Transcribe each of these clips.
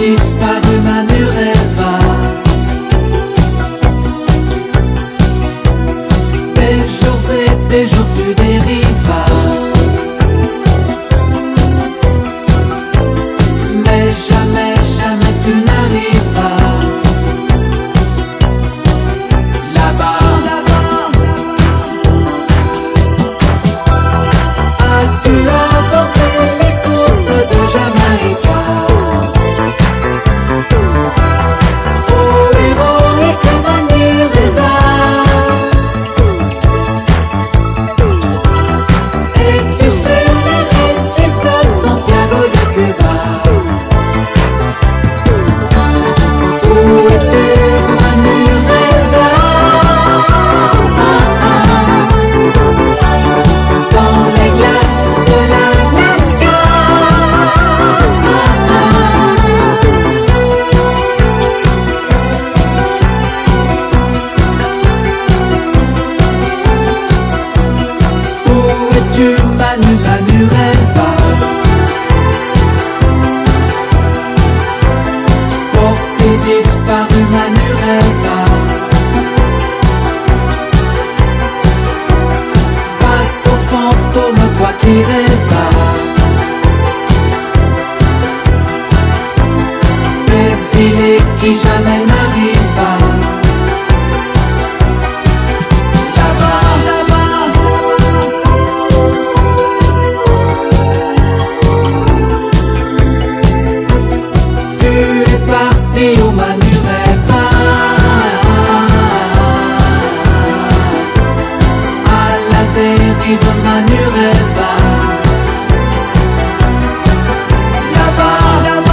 disparu Manu rêva. Des jours et des jours tu dérivas, mais jamais, jamais tu n'arrivas là-bas. As-tu emporté les côtes de Jamaïca? Oh héroïque Manu rêva. Es-tu sur les récifs de Santiago de Cuba? Où es-tu Manu rêva? Dans les glaces de l'Alaska. Où es-tu Manu, Manu rêva? Porté disparu Manu rêva. Bateau fantôme, toi qui rêvas, exilé qui jamais n'arriva là-bas. Tu es parti où Manu rêva, à la dérive Manu rêva, là-bas.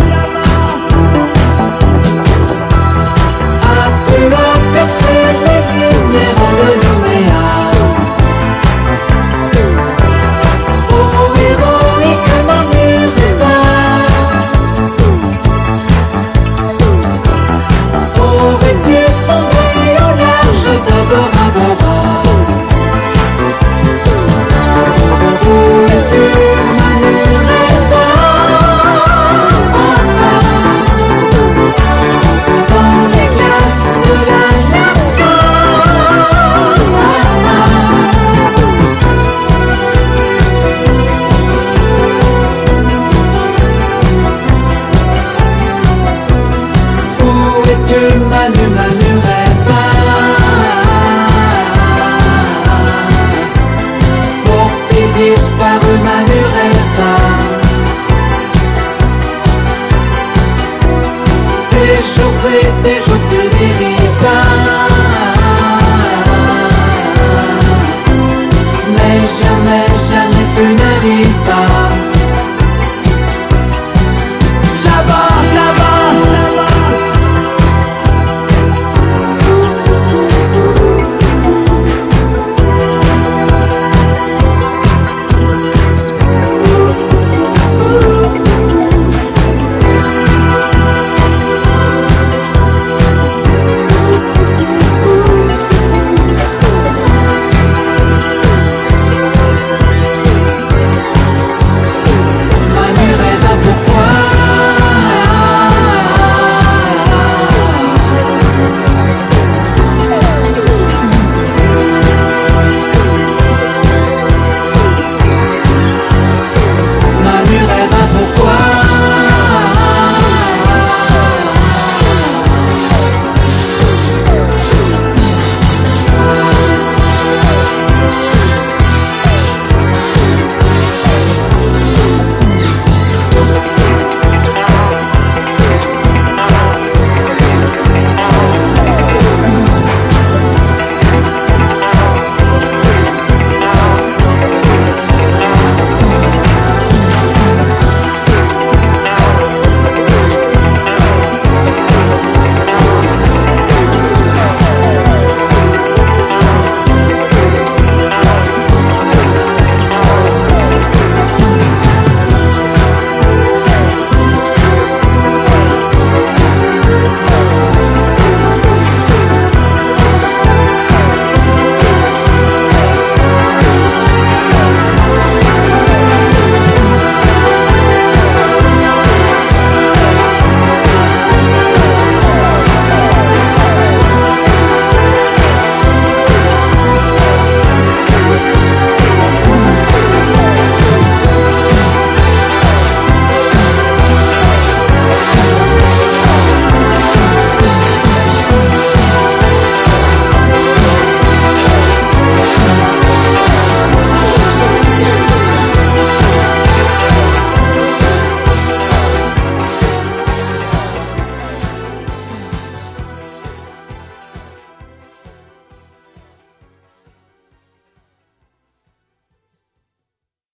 As-tu aperçu les lumières de Nouméa? Oh héroïque Manu rêva. Aurais-tu sombré au large de Bora Bora? Où es-tu Manu rêva? Dans les glaces de l'Alaska. Où es-tu Manu, Manu rêva? Porté disparu Manu rêva. Des jours et des jours tu dérivas, mais jamais, jamais